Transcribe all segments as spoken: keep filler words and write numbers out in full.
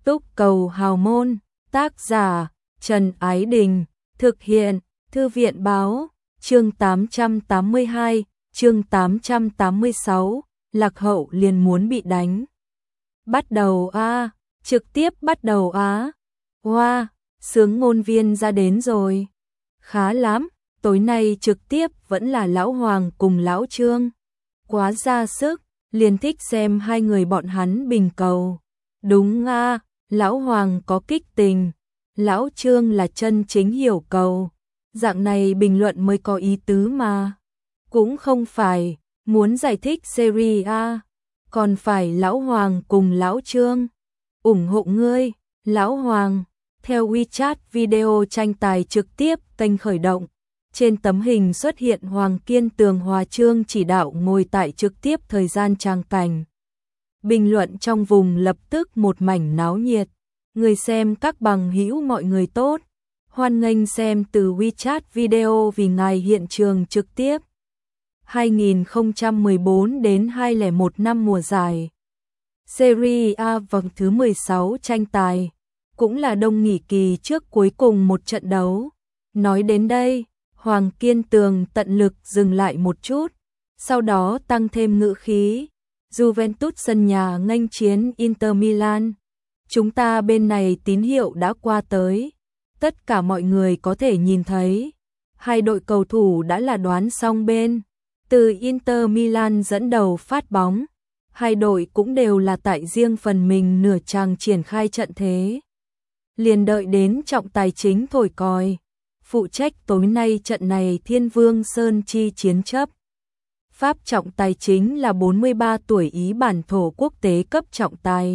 Túc cầu hào môn, tác giả, Trần Ái Đình, thực hiện, Thư viện báo, chương tám trăm tám mươi hai, chương tám trăm tám mươi sáu, Lạc Hậu liền muốn bị đánh. Bắt đầu a, trực tiếp bắt đầu á. Hoa, wow, sướng ngôn viên ra đến rồi. Khá lắm, tối nay trực tiếp vẫn là Lão Hoàng cùng Lão Trương. Quá ra sức, liền thích xem hai người bọn hắn bình cầu. Đúng a, Lão Hoàng có kích tình, Lão Trương là chân chính hiểu cầu. Dạng này bình luận mới có ý tứ mà. Cũng không phải, muốn giải thích series A, còn phải Lão Hoàng cùng Lão Trương. Ủng hộ ngươi, Lão Hoàng. Theo WeChat video tranh tài trực tiếp kênh khởi động. Trên tấm hình xuất hiện Hoàng Kiên Tường Hòa Trương chỉ đạo ngồi tại trực tiếp thời gian trang cảnh. Bình luận trong vùng lập tức một mảnh náo nhiệt. Người xem các bằng hữu mọi người tốt. Hoan nghênh xem từ WeChat video vì ngài hiện trường trực tiếp. hai nghìn không trăm mười bốn đến hai nghìn không trăm lẻ một năm mùa giải. Serie A vòng thứ mười sáu tranh tài. Cũng là đông nghỉ kỳ trước cuối cùng một trận đấu. Nói đến đây, Hoàng Kiên Tường tận lực dừng lại một chút. Sau đó tăng thêm ngữ khí. Juventus sân nhà nghênh chiến Inter Milan. Chúng ta bên này tín hiệu đã qua tới. Tất cả mọi người có thể nhìn thấy. Hai đội cầu thủ đã là đoán xong bên. Từ Inter Milan dẫn đầu phát bóng. Hai đội cũng đều là tại riêng phần mình nửa chàng triển khai trận thế. Liền đợi đến trọng tài chính thổi còi. Phụ trách tối nay trận này Thiên Vương Sơn Chi chiến chấp. Pháp trọng tài chính là bốn mươi ba tuổi Ý bản thổ quốc tế cấp trọng tài.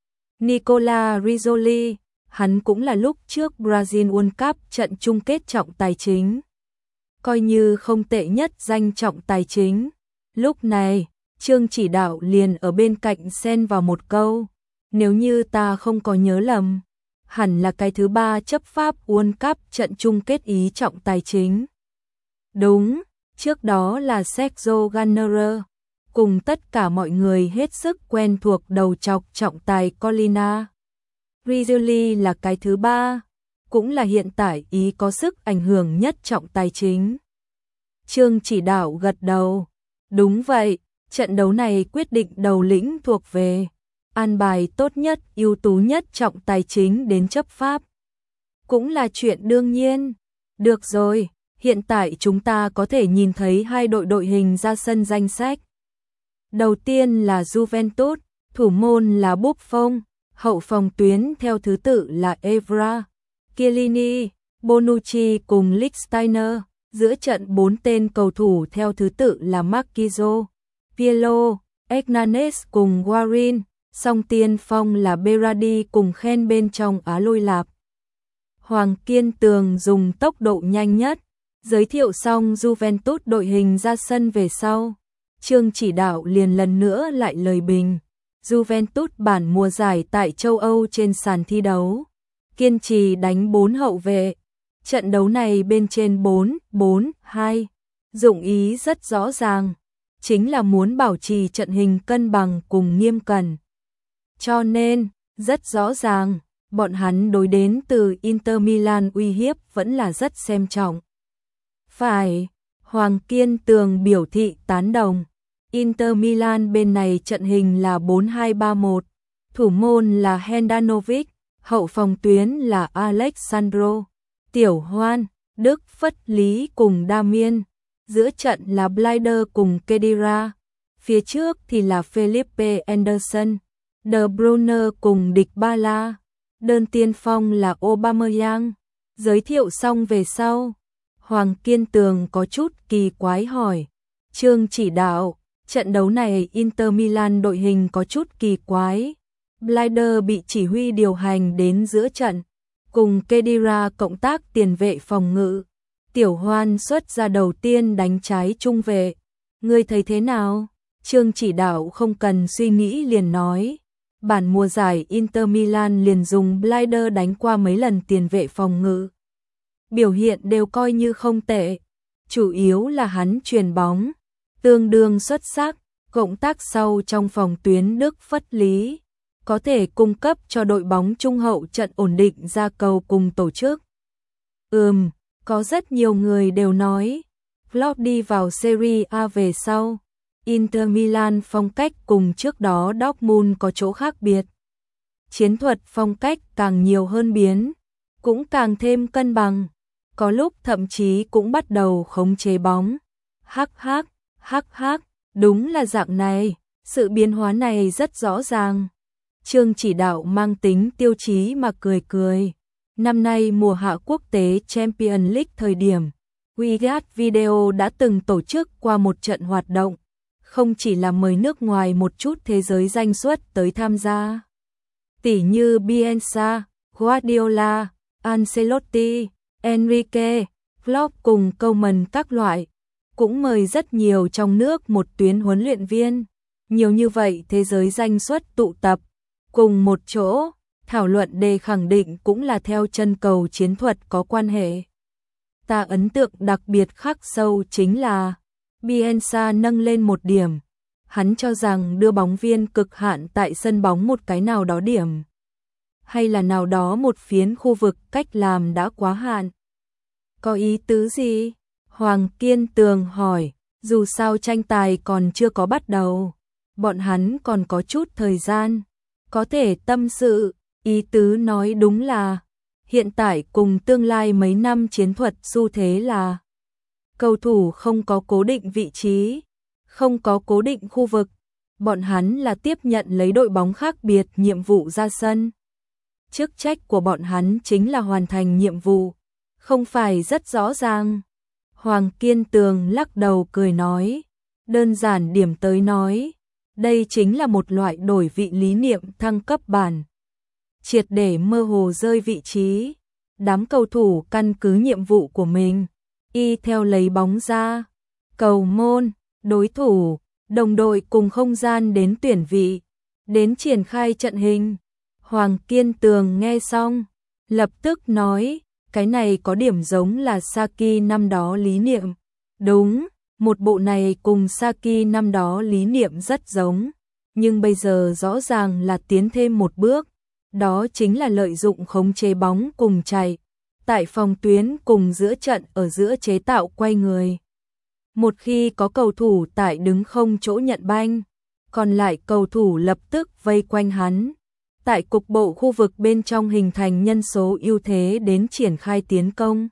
Nicola Rizzoli, hắn cũng là lúc trước Brazil World Cup trận chung kết trọng tài chính. Coi như không tệ nhất danh trọng tài chính. Lúc này, Trương chỉ đạo liền ở bên cạnh xen vào một câu. Nếu như ta không có nhớ lầm, hẳn là cái thứ ba chấp Pháp World Cup trận chung kết Ý trọng tài chính. Đúng, trước đó là Sergio Gnabry, cùng tất cả mọi người hết sức quen thuộc đầu chọc trọng tài Collina. Rizzoli là cái thứ ba, cũng là hiện tại Ý có sức ảnh hưởng nhất trọng tài chính. Trương chỉ đạo gật đầu. Đúng vậy, trận đấu này quyết định đầu lĩnh thuộc về. An bài tốt nhất, ưu tú nhất trọng tài chính đến chấp pháp. Cũng là chuyện đương nhiên. Được rồi, hiện tại chúng ta có thể nhìn thấy hai đội đội hình ra sân danh sách. Đầu tiên là Juventus, thủ môn là Buffon, hậu phòng tuyến theo thứ tự là Evra, Chiellini, Bonucci cùng Lichtsteiner, giữa trận bốn tên cầu thủ theo thứ tự là Marquinhos, Pirlo, Hernanes cùng Guarin, song tiên phong là Berardi cùng Khen bên trong Á Lôi Lạp. Hoàng Kiên Tường dùng tốc độ nhanh nhất, giới thiệu xong Juventus đội hình ra sân về sau. Trương chỉ đạo liền lần nữa lại lời bình. Juventus bản mùa giải tại châu Âu trên sàn thi đấu. Kiên trì đánh bốn hậu vệ. Trận đấu này bên trên bốn bốn hai. Dụng ý rất rõ ràng. Chính là muốn bảo trì trận hình cân bằng cùng nghiêm cẩn. Cho nên, rất rõ ràng, bọn hắn đối đến từ Inter Milan uy hiếp vẫn là rất xem trọng. Phải, Hoàng Kiên Tường biểu thị tán đồng. Inter Milan bên này trận hình là bốn hai ba một, thủ môn là Handanovic, hậu phòng tuyến là Alexandro, Tiểu Hoan, Đức Phất Lý cùng Damien, giữa trận là Blinder cùng Khedira, phía trước thì là Felipe Anderson, De Bruyne cùng Dybala, đơn tiên phong là Aubameyang. Giới thiệu xong về sau, Hoàng Kiên Tường có chút kỳ quái hỏi, Trương chỉ đạo, trận đấu này Inter Milan đội hình có chút kỳ quái. Blinder bị chỉ huy điều hành đến giữa trận, cùng Khedira cộng tác tiền vệ phòng ngự. Tiểu Hoan xuất ra đầu tiên đánh trái trung vệ. Ngươi thấy thế nào? Trương chỉ đạo không cần suy nghĩ liền nói. Bản mùa giải Inter Milan liền dùng Blinder đánh qua mấy lần tiền vệ phòng ngự. Biểu hiện đều coi như không tệ. Chủ yếu là hắn chuyền bóng tương đương xuất sắc, cộng tác sau trong phòng tuyến Đức Phất Lý. có thể cung cấp cho đội bóng trung hậu trận ổn định ra cầu cùng tổ chức. Ừm, có rất nhiều người đều nói, Klopp đi vào Serie A về sau, Inter Milan phong cách cùng trước đó Dortmund có chỗ khác biệt. Chiến thuật phong cách càng nhiều hơn biến, cũng càng thêm cân bằng, có lúc thậm chí cũng bắt đầu khống chế bóng. Hắc hắc, hắc hắc, đúng là dạng này, sự biến hóa này rất rõ ràng. Chương chỉ đạo mang tính tiêu chí mà cười cười. Năm nay mùa hạ quốc tế Champions League thời điểm, Wizard Video đã từng tổ chức qua một trận hoạt động, không chỉ là mời nước ngoài một chút thế giới danh xuất tới tham gia. Tỷ như Bielsa, Guardiola, Ancelotti, Enrique, Klopp cùng Koeman các loại, cũng mời rất nhiều trong nước một tuyến huấn luyện viên. Nhiều như vậy thế giới danh xuất tụ tập, cùng một chỗ, thảo luận đề khẳng định cũng là theo chân cầu chiến thuật có quan hệ. Ta ấn tượng đặc biệt khắc sâu chính là Bielsa nâng lên một điểm, hắn cho rằng đưa bóng viên cực hạn tại sân bóng một cái nào đó điểm, hay là nào đó một phiến khu vực cách làm đã quá hạn. Có ý tứ gì? Hoàng Kiên Tường hỏi, dù sao tranh tài còn chưa có bắt đầu, bọn hắn còn có chút thời gian, có thể tâm sự, ý tứ nói đúng là hiện tại cùng tương lai mấy năm chiến thuật xu thế là cầu thủ không có cố định vị trí, không có cố định khu vực, bọn hắn là tiếp nhận lấy đội bóng khác biệt nhiệm vụ ra sân. Chức trách của bọn hắn chính là hoàn thành nhiệm vụ, không phải rất rõ ràng. Hoàng Kiên Tường lắc đầu cười nói, đơn giản điểm tới nói, đây chính là một loại đổi vị lý niệm thăng cấp bản. Triệt để mơ hồ rơi vị trí, đám cầu thủ căn cứ nhiệm vụ của mình, y theo lấy bóng ra, cầu môn, đối thủ, đồng đội cùng không gian đến tuyển vị, đến triển khai trận hình. Hoàng Kiên Tường nghe xong, lập tức nói, cái này có điểm giống là Saki năm đó lý niệm. Đúng, một bộ này cùng Saki năm đó lý niệm rất giống, nhưng bây giờ rõ ràng là tiến thêm một bước, đó chính là lợi dụng khống chế bóng cùng chạy, tại phòng tuyến cùng giữa trận ở giữa chế tạo quay người. Một khi có cầu thủ tại đứng không chỗ nhận banh, còn lại cầu thủ lập tức vây quanh hắn, tại cục bộ khu vực bên trong hình thành nhân số ưu thế đến triển khai tiến công.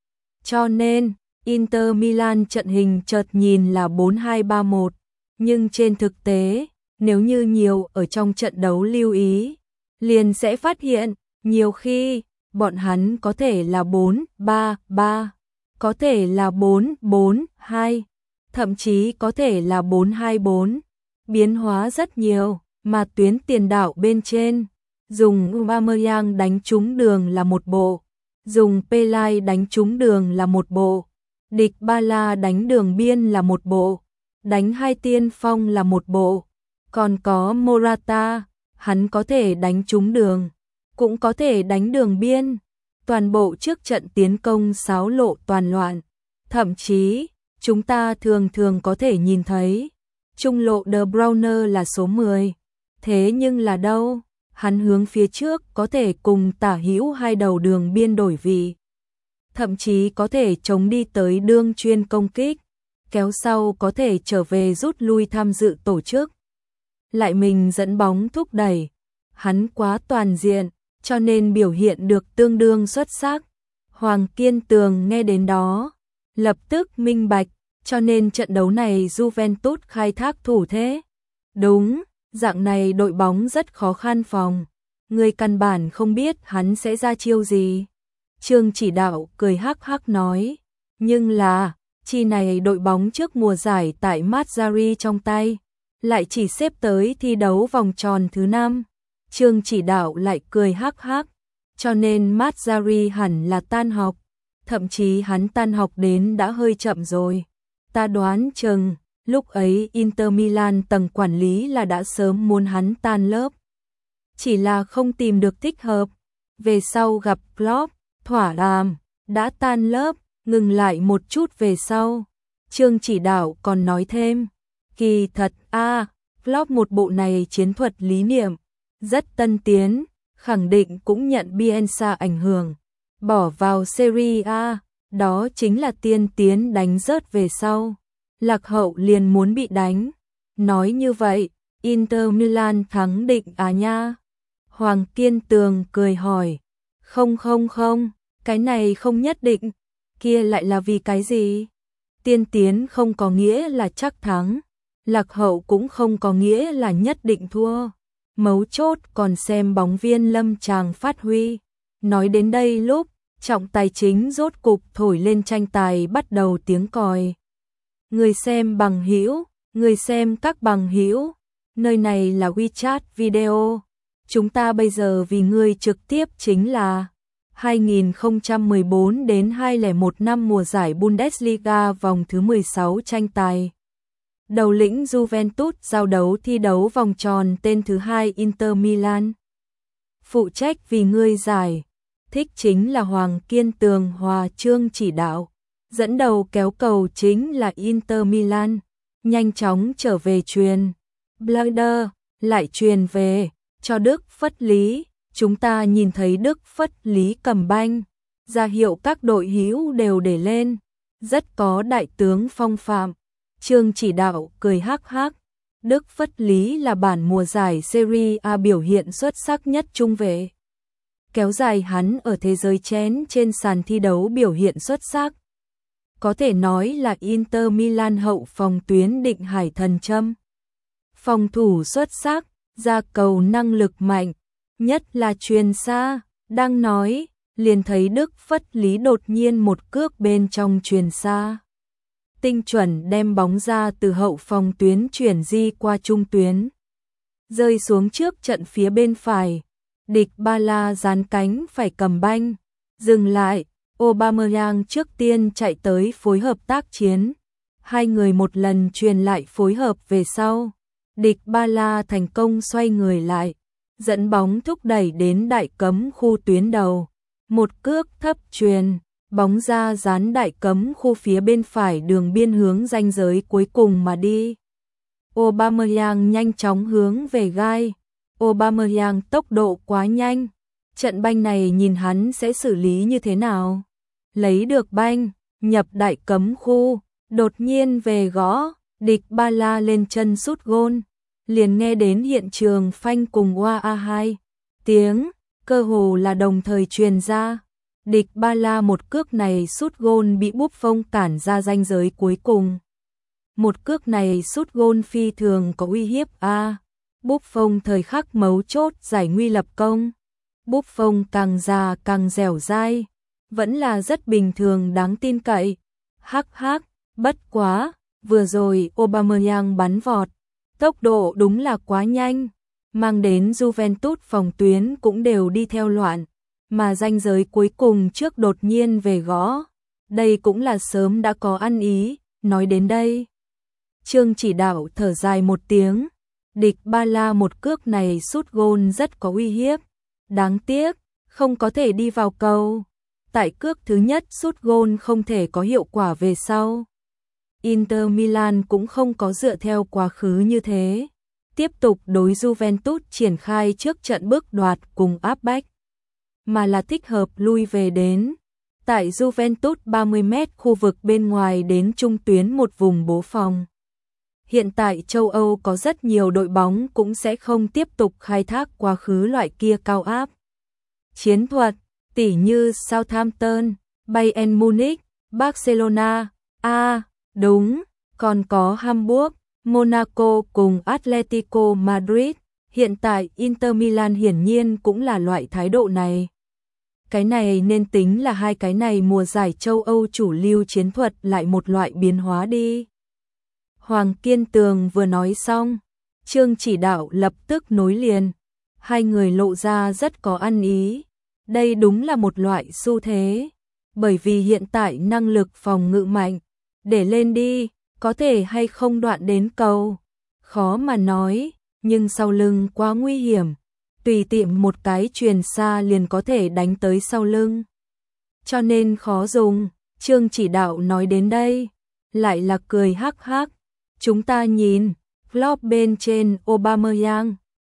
Cho nên, Inter Milan trận hình chợt nhìn là bốn hai ba một, nhưng trên thực tế, nếu như nhiều ở trong trận đấu lưu ý, liền sẽ phát hiện, nhiều khi, bọn hắn có thể là bốn ba ba, có thể là bốn bốn hai, thậm chí có thể là bốn hai bốn, biến hóa rất nhiều, mà tuyến tiền đạo bên trên, dùng Aubameyang đánh trúng đường là một bộ, dùng Pelay đánh trúng đường là một bộ, địch Ba La đánh đường biên là một bộ, đánh hai tiên phong là một bộ, còn có Morata, hắn có thể đánh trúng đường, cũng có thể đánh đường biên, toàn bộ trước trận tiến công xáo lộ toàn loạn, thậm chí, chúng ta thường thường có thể nhìn thấy, trung lộ De Bruyne là số mười, thế nhưng là đâu, hắn hướng phía trước có thể cùng tả hữu hai đầu đường biên đổi vị, thậm chí có thể chống đi tới đương chuyên công kích, kéo sau có thể trở về rút lui tham dự tổ chức, lại mình dẫn bóng thúc đẩy, hắn quá toàn diện, cho nên biểu hiện được tương đương xuất sắc. Hoàng Kiên Tường nghe đến đó, lập tức minh bạch, cho nên trận đấu này Juventus khai thác thủ thế. Đúng, dạng này đội bóng rất khó khăn phòng, người căn bản không biết hắn sẽ ra chiêu gì. Trương chỉ đạo cười hắc hắc nói, nhưng là, chi này đội bóng trước mùa giải tại Mazzari trong tay, lại chỉ xếp tới thi đấu vòng tròn thứ năm. Trương chỉ đạo lại cười hắc hắc, cho nên Mazzari hẳn là tan học, thậm chí hắn tan học đến đã hơi chậm rồi. Ta đoán chừng, lúc ấy Inter Milan tầng quản lý là đã sớm muốn hắn tan lớp. Chỉ là không tìm được thích hợp, về sau gặp Klopp, thỏa đàm, đã tan lớp, ngừng lại một chút về sau. Trương chỉ đạo còn nói thêm, kỳ thật a, à, Klopp một bộ này chiến thuật lý niệm, rất tân tiến, khẳng định cũng nhận Bielsa ảnh hưởng, bỏ vào Serie A, đó chính là tiên tiến đánh rớt về sau. Lạc hậu liền muốn bị đánh. Nói như vậy, Inter Milan thắng định à nha? Hoàng Kiên Tường cười hỏi. Không không không, cái này không nhất định, kia lại là vì cái gì? Tiên tiến không có nghĩa là chắc thắng, lạc hậu cũng không có nghĩa là nhất định thua. Mấu chốt còn xem bóng viên Lâm Tràng phát huy. Nói đến đây lúc, trọng tài chính rốt cục thổi lên tranh tài bắt đầu tiếng còi. Người xem bằng hữu, người xem các bằng hữu, nơi này là WeChat video. Chúng ta bây giờ vì người trực tiếp chính là hai nghìn không trăm mười bốn đến hai nghìn không trăm lẻ một năm mùa giải Bundesliga vòng thứ mười sáu tranh tài. Đầu lĩnh Juventus giao đấu thi đấu vòng tròn tên thứ hai Inter Milan. Phụ trách vì ngươi giải, thích chính là Hoàng Kiên Tường Hòa Trương chỉ đạo. Dẫn đầu kéo cầu chính là Inter Milan. Nhanh chóng trở về truyền. Blader lại truyền về cho Đức Phất Lý. Chúng ta nhìn thấy Đức Phất Lý cầm banh, ra hiệu các đội hữu đều để lên, rất có đại tướng phong phạm. Trương chỉ đạo cười hắc hắc. Đức Phất Lý là bản mùa giải Serie A biểu hiện xuất sắc nhất trung vệ. Kéo dài hắn ở thế giới chén trên sàn thi đấu biểu hiện xuất sắc. Có thể nói là Inter Milan hậu phòng tuyến định hải thần châm. Phòng thủ xuất sắc, ra cầu năng lực mạnh, nhất là truyền xa. Đang nói, liền thấy Đức Phất Lý đột nhiên một cước bên trong truyền xa. Tinh chuẩn đem bóng ra từ hậu phòng tuyến chuyển di qua trung tuyến. Rơi xuống trước trận phía bên phải. Địch Ba La dán cánh phải cầm banh. Dừng lại, Aubameyang trước tiên chạy tới phối hợp tác chiến. Hai người một lần truyền lại phối hợp về sau. Địch Ba La thành công xoay người lại, dẫn bóng thúc đẩy đến đại cấm khu tuyến đầu. Một cước thấp truyền, bóng ra dán đại cấm khu phía bên phải đường biên hướng ranh giới cuối cùng mà đi. Aubameyang nhanh chóng hướng về gai. Aubameyang tốc độ quá nhanh. Trận banh này nhìn hắn sẽ xử lý như thế nào? Lấy được banh, nhập đại cấm khu, đột nhiên về gõ, địch Ba La lên chân sút gôn. Liền nghe đến hiện trường phanh cùng oa a hai tiếng, cơ hồ là đồng thời truyền ra. Địch Ba La một cước này sút gôn bị Buffon cản ra ranh giới cuối cùng. Một cước này sút gôn phi thường có uy hiếp a. À, Buffon thời khắc mấu chốt giải nguy lập công. Buffon càng già càng dẻo dai, vẫn là rất bình thường đáng tin cậy. Hắc hắc, bất quá, vừa rồi Aubameyang bắn vọt, tốc độ đúng là quá nhanh, mang đến Juventus phòng tuyến cũng đều đi theo loạn, mà ranh giới cuối cùng trước đột nhiên về gõ. Đây cũng là sớm đã có ăn ý. Nói đến đây, Trương chỉ đạo thở dài một tiếng. Địch Ba La một cước này sút gôn rất có uy hiếp. Đáng tiếc, không có thể đi vào cầu. Tại cước thứ nhất sút gôn không thể có hiệu quả về sau. Inter Milan cũng không có dựa theo quá khứ như thế. Tiếp tục đối Juventus triển khai trước trận bước đoạt cùng áp bách. Mà là thích hợp lui về đến. Tại Juventus ba mươi mét khu vực bên ngoài đến trung tuyến một vùng bố phòng. Hiện tại châu Âu có rất nhiều đội bóng cũng sẽ không tiếp tục khai thác quá khứ loại kia cao áp. Chiến thuật, tỉ như Southampton, Bayern Munich, Barcelona, a à, đúng, còn có Hamburg, Monaco cùng Atletico Madrid. Hiện tại Inter Milan hiển nhiên cũng là loại thái độ này. Cái này nên tính là hai cái này mùa giải châu Âu chủ lưu chiến thuật lại một loại biến hóa đi. Hoàng Kiên Tường vừa nói xong, Trương chỉ đạo lập tức nối liền. Hai người lộ ra rất có ăn ý. Đây đúng là một loại xu thế. Bởi vì hiện tại năng lực phòng ngự mạnh. Để lên đi, có thể hay không đoạn đến cầu. Khó mà nói, nhưng sau lưng quá nguy hiểm. Tùy tiện một cái truyền xa liền có thể đánh tới sau lưng. Cho nên khó dùng. Trương chỉ đạo nói đến đây, lại là cười hắc hắc. Chúng ta nhìn, vlog bên trên Aubameyang,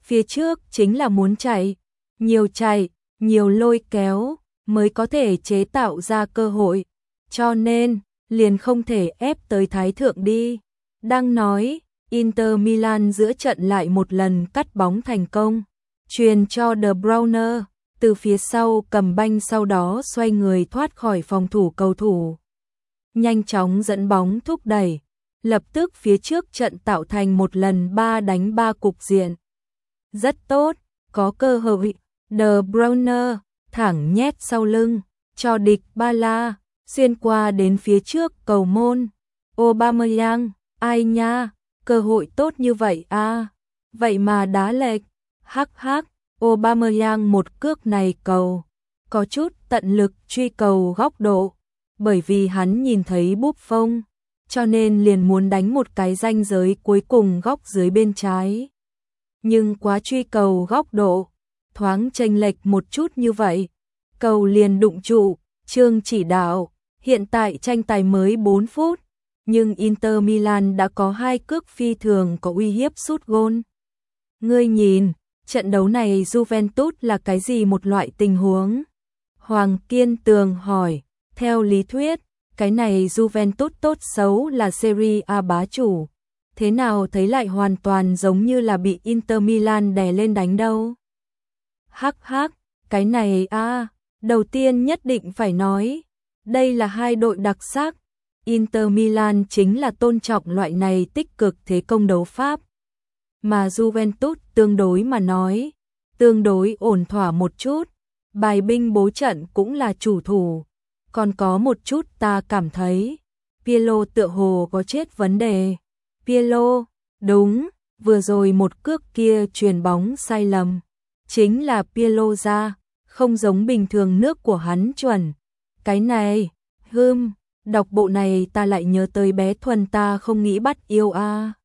phía trước chính là muốn chạy, nhiều chạy, nhiều lôi kéo, mới có thể chế tạo ra cơ hội, cho nên, liền không thể ép tới thái thượng đi. Đang nói, Inter Milan giữa trận lại một lần cắt bóng thành công, truyền cho De Bruyne, từ phía sau cầm banh sau đó xoay người thoát khỏi phòng thủ cầu thủ. Nhanh chóng dẫn bóng thúc đẩy, lập tức phía trước trận tạo thành một lần ba đánh ba cục diện. Rất tốt, có cơ hội, De Bruyne thẳng nhét sau lưng, cho địch ba la, xuyên qua đến phía trước cầu môn. Aubameyang, ai nha, cơ hội tốt như vậy à, vậy mà đá lệch, hắc hắc, Aubameyang một cước này cầu, có chút tận lực truy cầu góc độ, bởi vì hắn nhìn thấy Buffon, cho nên liền muốn đánh một cái ranh giới cuối cùng góc dưới bên trái. Nhưng quá truy cầu góc độ, thoáng chênh lệch một chút như vậy, cầu liền đụng trụ, Trương chỉ đạo, hiện tại tranh tài mới bốn phút, nhưng Inter Milan đã có hai cước phi thường có uy hiếp sút gôn. Ngươi nhìn, trận đấu này Juventus là cái gì một loại tình huống? Hoàng Kiên Tường hỏi, theo lý thuyết, cái này Juventus tốt xấu là Serie A bá chủ, thế nào thấy lại hoàn toàn giống như là bị Inter Milan đè lên đánh đâu? Hắc hắc, cái này a, à, đầu tiên nhất định phải nói, đây là hai đội đặc sắc, Inter Milan chính là tôn trọng loại này tích cực thế công đấu pháp, mà Juventus tương đối mà nói, tương đối ổn thỏa một chút, bài binh bố trận cũng là chủ thủ, còn có một chút ta cảm thấy, Pirlo tựa hồ có chết vấn đề. Pirlo, đúng, vừa rồi một cước kia chuyền bóng sai lầm, chính là Pirlo ra, không giống bình thường nước của hắn chuẩn. Cái này, hưm, đọc bộ này ta lại nhớ tới bé Thuần ta không nghĩ bắt yêu a.